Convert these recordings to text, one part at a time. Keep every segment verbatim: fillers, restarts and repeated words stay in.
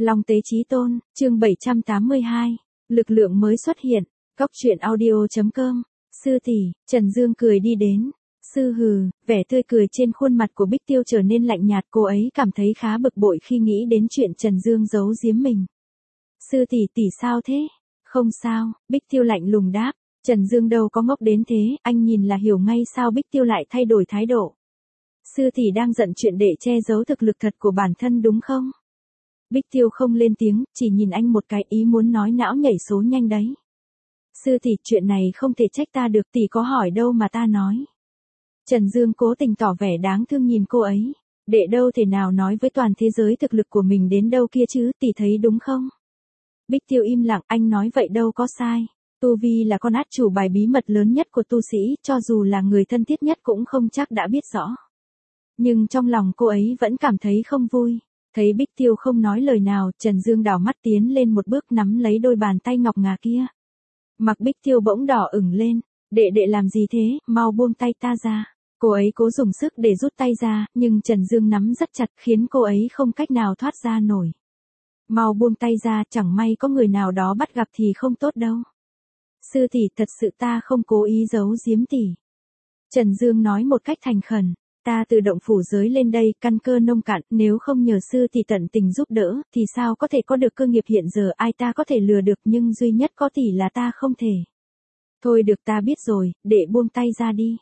Long Tế Chí Tôn, chương bảy trăm tám mươi hai, lực lượng mới xuất hiện, Cóc truyện audio chấm com, sư tỷ, Trần Dương cười đi đến, sư hừ, vẻ tươi cười trên khuôn mặt của Bích Tiêu trở nên lạnh nhạt, cô ấy cảm thấy khá bực bội khi nghĩ đến chuyện Trần Dương giấu giếm mình. Sư tỷ tỷ sao thế? Không sao, Bích Tiêu lạnh lùng đáp, Trần Dương đâu có ngốc đến thế, anh nhìn là hiểu ngay sao Bích Tiêu lại thay đổi thái độ. Sư tỷ đang giận chuyện để che giấu thực lực thật của bản thân đúng không? Bích Tiêu không lên tiếng, chỉ nhìn anh một cái, ý muốn nói não nhảy số nhanh đấy. Sư tỷ, chuyện này không thể trách ta được, tỷ có hỏi đâu mà ta nói. Trần Dương cố tình tỏ vẻ đáng thương nhìn cô ấy. Đệ đâu thể nào nói với toàn thế giới thực lực của mình đến đâu kia chứ, tỷ thấy đúng không? Bích Tiêu im lặng, anh nói vậy đâu có sai. Tu Vi là con át chủ bài bí mật lớn nhất của tu sĩ, cho dù là người thân thiết nhất cũng không chắc đã biết rõ. Nhưng trong lòng cô ấy vẫn cảm thấy không vui. Thấy Bích Tiêu không nói lời nào, Trần Dương đảo mắt tiến lên một bước nắm lấy đôi bàn tay ngọc ngà kia. Mặt Bích Tiêu bỗng đỏ ửng lên. Đệ đệ làm gì thế, mau buông tay ta ra. Cô ấy cố dùng sức để rút tay ra, nhưng Trần Dương nắm rất chặt khiến cô ấy không cách nào thoát ra nổi. Mau buông tay ra, chẳng may có người nào đó bắt gặp thì không tốt đâu. Sư tỷ, thật sự ta không cố ý giấu giếm tỷ. Trần Dương nói một cách thành khẩn. Ta từ động phủ giới lên đây, căn cơ nông cạn, nếu không nhờ sư tỷ tận tình giúp đỡ, thì sao có thể có được cơ nghiệp hiện giờ, ai ta có thể lừa được, nhưng duy nhất có tỷ là ta không thể. Thôi được, ta biết rồi, để buông tay ra đi.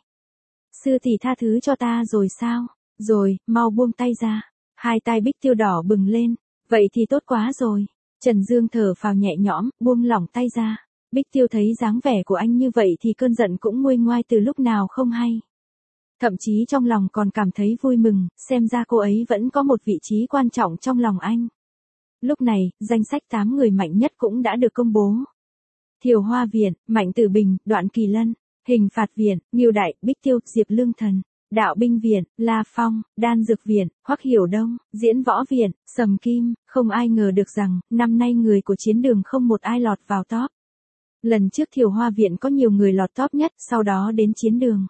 Sư tỷ tha thứ cho ta rồi sao? Rồi, mau buông tay ra. Hai tai Bích Tiêu đỏ bừng lên. Vậy thì tốt quá rồi. Trần Dương thở phào nhẹ nhõm, buông lỏng tay ra. Bích Tiêu thấy dáng vẻ của anh như vậy thì cơn giận cũng nguôi ngoai từ lúc nào không hay. Thậm chí trong lòng còn cảm thấy vui mừng, xem ra cô ấy vẫn có một vị trí quan trọng trong lòng anh. Lúc này, danh sách tám người mạnh nhất cũng đã được công bố. Thiều Hoa Viện, Mạnh Tử Bình, Đoạn Kỳ Lân, Hình Phạt Viện, Ngưu Đại, Bích Tiêu, Diệp Lương Thần, Đạo Binh Viện, La Phong, Đan Dược Viện, Hoắc Hiểu Đông, Diễn Võ Viện, Sầm Kim, không ai ngờ được rằng, năm nay người của chiến đường không một ai lọt vào top. Lần trước Thiều Hoa Viện có nhiều người lọt top nhất, sau đó đến chiến đường.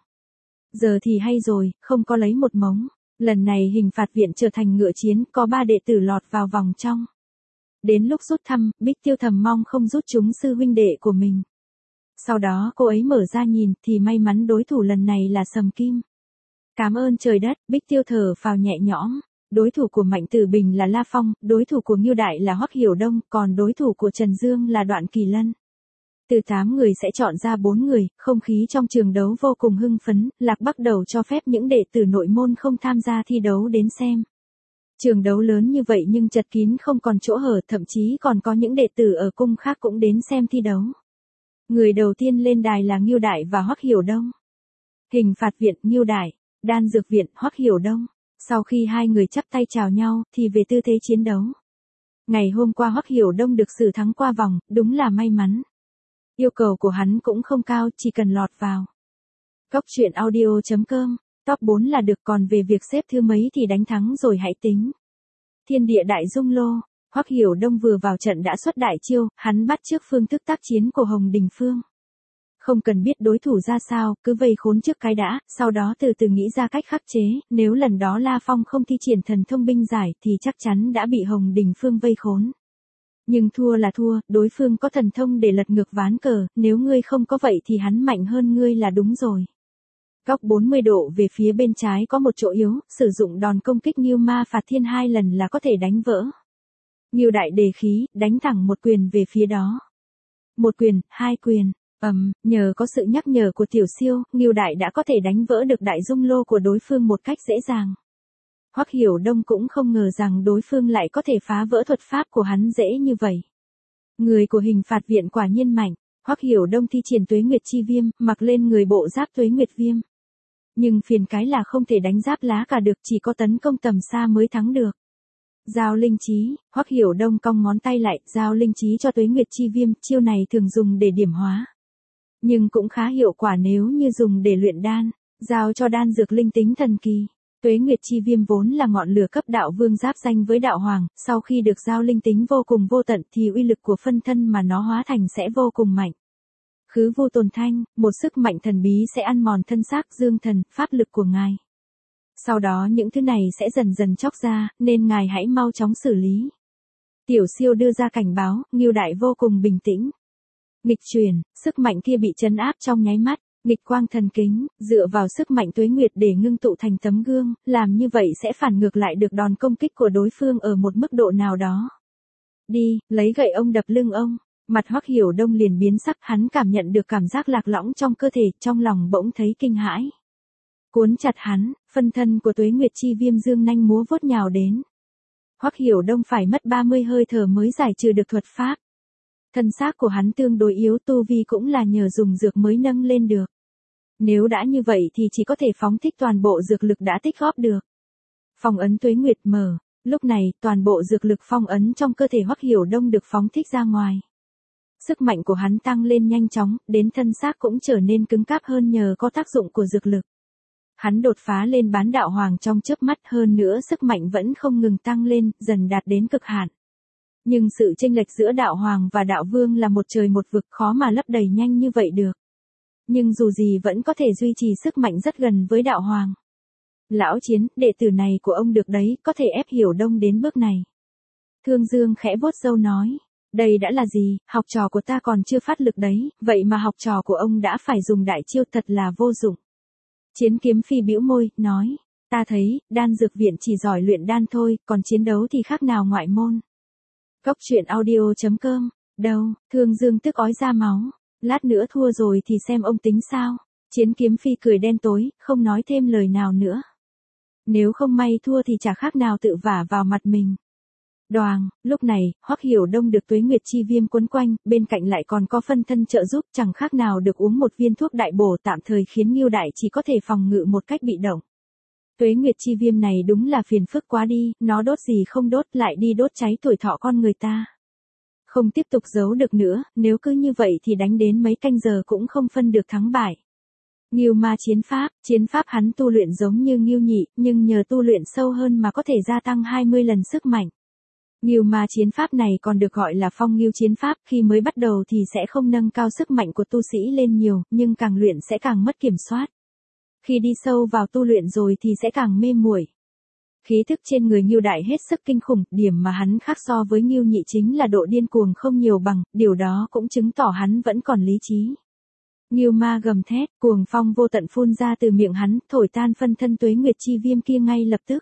Giờ thì hay rồi, không có lấy một mống. Lần này Hình Phạt Viện trở thành ngựa chiến, có ba đệ tử lọt vào vòng trong. Đến lúc rút thăm, Bích Tiêu thầm mong không rút chúng sư huynh đệ của mình. Sau đó cô ấy mở ra nhìn, thì may mắn đối thủ lần này là Sầm Kim. Cảm ơn trời đất, Bích Tiêu thở phào nhẹ nhõm. Đối thủ của Mạnh Tử Bình là La Phong, đối thủ của Ngưu Đại là Hoắc Hiểu Đông, còn đối thủ của Trần Dương là Đoạn Kỳ Lân. Từ tám người sẽ chọn ra bốn người, không khí trong trường đấu vô cùng hưng phấn, Lạc Bắc đầu cho phép những đệ tử nội môn không tham gia thi đấu đến xem. Trường đấu lớn như vậy nhưng chật kín không còn chỗ hở, thậm chí còn có những đệ tử ở cung khác cũng đến xem thi đấu. Người đầu tiên lên đài là Ngưu Đại và Hoắc Hiểu Đông. Hình Phạt Viện, Ngưu Đại, Đan Dược Viện, Hoắc Hiểu Đông. Sau khi hai người chắp tay chào nhau, thì về tư thế chiến đấu. Ngày hôm qua Hoắc Hiểu Đông được xử thắng qua vòng, đúng là may mắn. Yêu cầu của hắn cũng không cao, chỉ cần lọt vào. Cóc truyện audio chấm com, top bốn là được, còn về việc xếp thứ mấy thì đánh thắng rồi hãy tính. Thiên Địa Đại Dung Lô, Hoắc Hiểu Đông vừa vào trận đã xuất đại chiêu, hắn bắt chước phương thức tác chiến của Hồng Đình Phương. Không cần biết đối thủ ra sao, cứ vây khốn trước cái đã, sau đó từ từ nghĩ ra cách khắc chế, nếu lần đó La Phong không thi triển thần thông binh giải thì chắc chắn đã bị Hồng Đình Phương vây khốn. Nhưng thua là thua, đối phương có thần thông để lật ngược ván cờ, nếu ngươi không có vậy thì hắn mạnh hơn ngươi là đúng rồi. Góc bốn mươi độ về phía bên trái có một chỗ yếu, sử dụng đòn công kích Ngưu Ma Phạt Thiên hai lần là có thể đánh vỡ. Ngưu Đại đề khí, đánh thẳng một quyền về phía đó. Một quyền, hai quyền, ầm, um, nhờ có sự nhắc nhở của Tiểu Siêu, Ngưu Đại đã có thể đánh vỡ được đại dung lô của đối phương một cách dễ dàng. Hoắc Hiểu Đông cũng không ngờ rằng đối phương lại có thể phá vỡ thuật pháp của hắn dễ như vậy. Người của Hình Phạt Viện quả nhiên mạnh. Hoắc Hiểu Đông thi triển Tuế Nguyệt Chi Viêm, mặc lên người bộ giáp Tuế Nguyệt Viêm. Nhưng phiền cái là không thể đánh giáp lá cả được, chỉ có tấn công tầm xa mới thắng được. Giao linh trí, Hoắc Hiểu Đông cong ngón tay lại, giao linh trí cho Tuế Nguyệt Chi Viêm, chiêu này thường dùng để điểm hóa. Nhưng cũng khá hiệu quả nếu như dùng để luyện đan, giao cho đan dược linh tính thần kỳ. Tuế Nguyệt Chi Viêm vốn là ngọn lửa cấp đạo vương giáp danh với đạo hoàng, sau khi được giao linh tính vô cùng vô tận thì uy lực của phân thân mà nó hóa thành sẽ vô cùng mạnh. Khứ Vô Tồn Thanh, một sức mạnh thần bí sẽ ăn mòn thân xác dương thần, pháp lực của ngài. Sau đó những thứ này sẽ dần dần chóc ra, nên ngài hãy mau chóng xử lý. Tiểu Siêu đưa ra cảnh báo, Ngưu Đại vô cùng bình tĩnh. Nghịch truyền, sức mạnh kia bị trấn áp trong nháy mắt, nghịch quang thần kính, dựa vào sức mạnh tuế nguyệt để ngưng tụ thành tấm gương, làm như vậy sẽ phản ngược lại được đòn công kích của đối phương ở một mức độ nào đó. Đi, lấy gậy ông đập lưng ông. Mặt Hoắc Hiểu Đông liền biến sắc, hắn cảm nhận được cảm giác lạc lõng trong cơ thể, trong lòng bỗng thấy kinh hãi. Cuốn chặt hắn, phân thân của tuế nguyệt chi viêm dương nanh múa vuốt nhào đến. Hoắc Hiểu Đông phải mất ba mươi hơi thở mới giải trừ được thuật pháp. Thân xác của hắn tương đối yếu, tu vi cũng là nhờ dùng dược mới nâng lên được. Nếu đã như vậy thì chỉ có thể phóng thích toàn bộ dược lực đã tích góp được. Phong ấn tuế nguyệt mở, lúc này toàn bộ dược lực phong ấn trong cơ thể Hoắc Hiểu Đông được phóng thích ra ngoài. Sức mạnh của hắn tăng lên nhanh chóng, đến thân xác cũng trở nên cứng cáp hơn nhờ có tác dụng của dược lực. Hắn đột phá lên bán đạo hoàng trong chớp mắt, hơn nữa sức mạnh vẫn không ngừng tăng lên, dần đạt đến cực hạn. Nhưng sự chênh lệch giữa đạo hoàng và đạo vương là một trời một vực, khó mà lấp đầy nhanh như vậy được. Nhưng dù gì vẫn có thể duy trì sức mạnh rất gần với đạo hoàng. Lão Chiến, đệ tử này của ông được đấy, có thể ép Hiểu Đông đến bước này. Thương Dương khẽ vuốt râu nói. Đây đã là gì, học trò của ta còn chưa phát lực đấy, vậy mà học trò của ông đã phải dùng đại chiêu, thật là vô dụng. Chiến Kiếm Phi bĩu môi, nói, ta thấy, đan dược viện chỉ giỏi luyện đan thôi, còn chiến đấu thì khác nào ngoại môn. Cốc truyện audio chấm com, đâu, Thương Dương tức ói ra máu, lát nữa thua rồi thì xem ông tính sao. Chiến Kiếm Phi cười đen tối, không nói thêm lời nào nữa. Nếu không may thua thì chả khác nào tự vả vào mặt mình. Đoàng, lúc này, Hoắc Hiểu Đông được tuế nguyệt chi viêm quấn quanh, bên cạnh lại còn có phân thân trợ giúp, chẳng khác nào được uống một viên thuốc đại bổ tạm thời khiến Ngưu Đại chỉ có thể phòng ngự một cách bị động. Tuế nguyệt chi viêm này đúng là phiền phức quá đi, nó đốt gì không đốt lại đi đốt cháy tuổi thọ con người ta. Không tiếp tục giấu được nữa, nếu cứ như vậy thì đánh đến mấy canh giờ cũng không phân được thắng bại. Ngưu Ma chiến pháp, chiến pháp hắn tu luyện giống như Ngưu Nhị, nhưng nhờ tu luyện sâu hơn mà có thể gia tăng hai mươi lần sức mạnh. Ngưu Ma chiến pháp này còn được gọi là Phong Ngưu chiến pháp, khi mới bắt đầu thì sẽ không nâng cao sức mạnh của tu sĩ lên nhiều, nhưng càng luyện sẽ càng mất kiểm soát. Khi đi sâu vào tu luyện rồi thì sẽ càng mê muội. Khí thức trên người Ngưu Đại hết sức kinh khủng, điểm mà hắn khác so với Ngưu Nhị chính là độ điên cuồng không nhiều bằng, điều đó cũng chứng tỏ hắn vẫn còn lý trí. Ngưu Ma gầm thét, cuồng phong vô tận phun ra từ miệng hắn, thổi tan phân thân tuế nguyệt chi viêm kia ngay lập tức.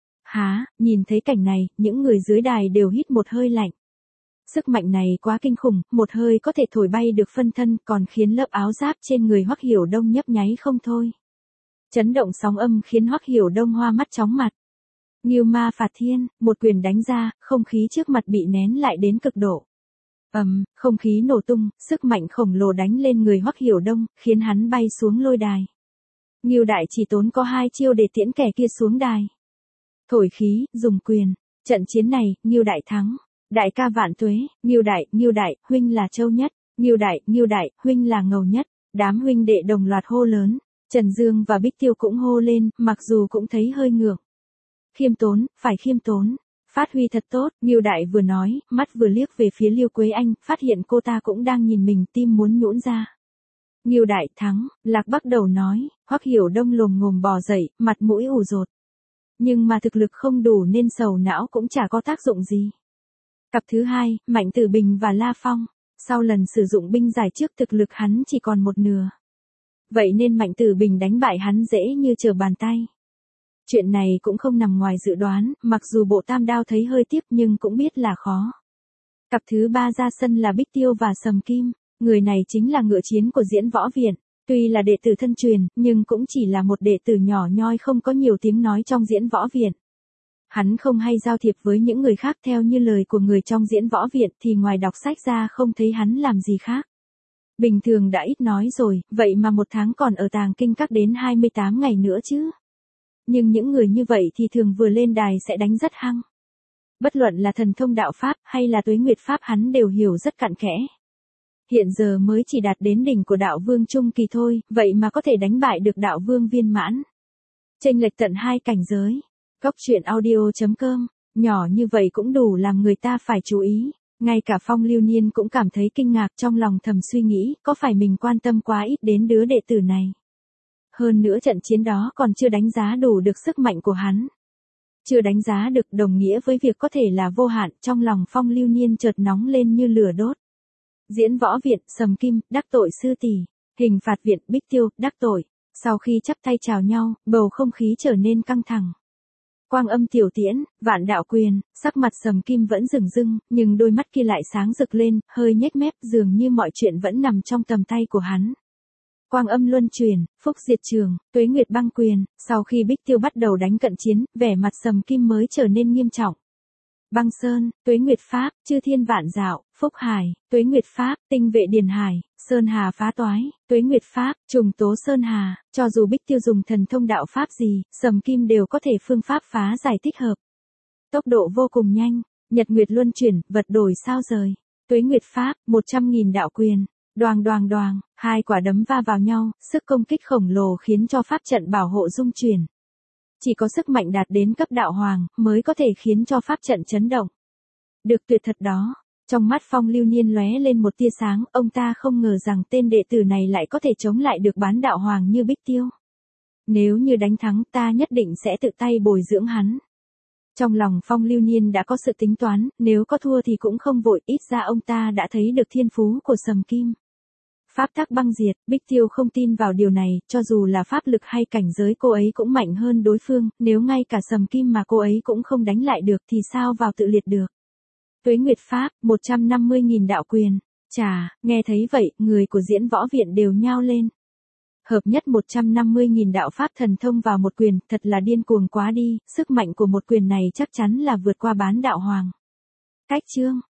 Há, nhìn thấy cảnh này, những người dưới đài đều hít một hơi lạnh. Sức mạnh này quá kinh khủng, một hơi có thể thổi bay được phân thân, còn khiến lớp áo giáp trên người Hoắc Hiểu Đông nhấp nháy không thôi. Chấn động sóng âm khiến Hoắc Hiểu Đông hoa mắt chóng mặt. Ngưu Ma phạt thiên, một quyền đánh ra, không khí trước mặt bị nén lại đến cực độ. Ầm, um, không khí nổ tung, sức mạnh khổng lồ đánh lên người Hoắc Hiểu Đông, khiến hắn bay xuống lôi đài. Ngưu Đại chỉ tốn có hai chiêu để tiễn kẻ kia xuống đài. Thổi khí, dùng quyền. Trận chiến này, Ngưu Đại thắng. Đại ca vạn tuế, Ngưu Đại, Ngưu Đại, huynh là châu nhất. Ngưu Đại, Ngưu Đại, huynh là ngầu nhất. Đám huynh đệ đồng loạt hô lớn. Trần Dương và Bích Tiêu cũng hô lên, mặc dù cũng thấy hơi ngượng. Khiêm tốn, phải khiêm tốn. Phát huy thật tốt, Ngưu Đại vừa nói, mắt vừa liếc về phía Liêu Quế Anh, phát hiện cô ta cũng đang nhìn mình, tim muốn nhũn ra. Ngưu Đại thắng, Lạc Bắc Đầu nói, Hoắc Hiểu Đông lồm ngồm bò dậy, mặt mũi ủ rột. Nhưng mà thực lực không đủ nên sầu não cũng chả có tác dụng gì. Cặp thứ hai, Mạnh Tử Bình và La Phong. Sau lần sử dụng binh giải trước thực lực hắn chỉ còn một nửa. Vậy nên Mạnh Tử Bình đánh bại hắn dễ như trở bàn tay. Chuyện này cũng không nằm ngoài dự đoán, mặc dù bộ tam đao thấy hơi tiếc nhưng cũng biết là khó. Cặp thứ ba ra sân là Bích Tiêu và Sầm Kim, người này chính là ngựa chiến của Diễn Võ Viện. Tuy là đệ tử thân truyền, nhưng cũng chỉ là một đệ tử nhỏ nhoi không có nhiều tiếng nói trong Diễn Võ Viện. Hắn không hay giao thiệp với những người khác, theo như lời của người trong Diễn Võ Viện thì ngoài đọc sách ra không thấy hắn làm gì khác. Bình thường đã ít nói rồi, vậy mà một tháng còn ở tàng kinh các đến hai mươi tám ngày nữa chứ. Nhưng những người như vậy thì thường vừa lên đài sẽ đánh rất hăng. Bất luận là thần thông đạo pháp hay là tuế nguyệt pháp hắn đều hiểu rất cặn kẽ. Hiện giờ mới chỉ đạt đến đỉnh của đạo vương trung kỳ thôi, vậy mà có thể đánh bại được đạo vương viên mãn. Chênh lệch tận hai cảnh giới. Cốc truyện audio chấm com, nhỏ như vậy cũng đủ làm người ta phải chú ý. Ngay cả Phong Lưu Niên cũng cảm thấy kinh ngạc, trong lòng thầm suy nghĩ, có phải mình quan tâm quá ít đến đứa đệ tử này. Hơn nữa trận chiến đó còn chưa đánh giá đủ được sức mạnh của hắn. chưa đánh giá được đồng nghĩa với việc có thể là vô hạn, trong lòng Phong Lưu Niên chợt nóng lên như lửa đốt. Diễn võ viện, Sầm Kim, đắc tội sư tỷ. Hình phạt viện, Bích Tiêu, đắc tội. Sau khi chắp tay chào nhau, bầu không khí trở nên căng thẳng. Quang Âm Tiểu Tiễn, Vạn Đạo Quyền, sắc mặt Sầm Kim vẫn rừng rưng, nhưng đôi mắt kia lại sáng rực lên, hơi nhếch mép, dường như mọi chuyện vẫn nằm trong tầm tay của hắn. Quang Âm Luân Truyền, Phúc Diệt Trường, Tuế Nguyệt Băng Quyền, sau khi Bích Tiêu bắt đầu đánh cận chiến, vẻ mặt Sầm Kim mới trở nên nghiêm trọng. Băng Sơn, Tuế Nguyệt Pháp, Chư Thiên Vạn Dạo, Phúc Hải, Tuế Nguyệt Pháp, Tinh Vệ Điền Hải, Sơn Hà Phá Toái, Tuế Nguyệt Pháp, Trùng Tố Sơn Hà, cho dù Bích Tiêu dùng thần thông đạo pháp gì, Sầm Kim đều có thể phương pháp phá giải thích hợp. Tốc độ vô cùng nhanh, Nhật Nguyệt Luân Chuyển, vật đổi sao rời, Tuế Nguyệt Pháp, một trăm nghìn đạo quyền, đoàng đoàng đoàng, hai quả đấm va vào nhau, sức công kích khổng lồ khiến cho pháp trận bảo hộ rung chuyển. Chỉ có sức mạnh đạt đến cấp đạo hoàng, mới có thể khiến cho pháp trận chấn động. Được tuyệt thật đó. Trong mắt Phong Lưu Niên lóe lên một tia sáng, ông ta không ngờ rằng tên đệ tử này lại có thể chống lại được bán đạo hoàng như Bích Tiêu. Nếu như đánh thắng ta nhất định sẽ tự tay bồi dưỡng hắn. Trong lòng Phong Lưu Niên đã có sự tính toán, nếu có thua thì cũng không vội, ít ra ông ta đã thấy được thiên phú của Sầm Kim. Pháp tắc băng diệt, Bích Tiêu không tin vào điều này, cho dù là pháp lực hay cảnh giới cô ấy cũng mạnh hơn đối phương, nếu ngay cả Sầm Kim mà cô ấy cũng không đánh lại được thì sao vào tự liệt được. Tuế Nguyệt Pháp, một trăm năm mươi nghìn đạo quyền. Chà, nghe thấy vậy, người của diễn võ viện đều nhao lên. Hợp nhất một trăm năm mươi nghìn đạo pháp thần thông vào một quyền, thật là điên cuồng quá đi, sức mạnh của một quyền này chắc chắn là vượt qua bán đạo hoàng. Cách chương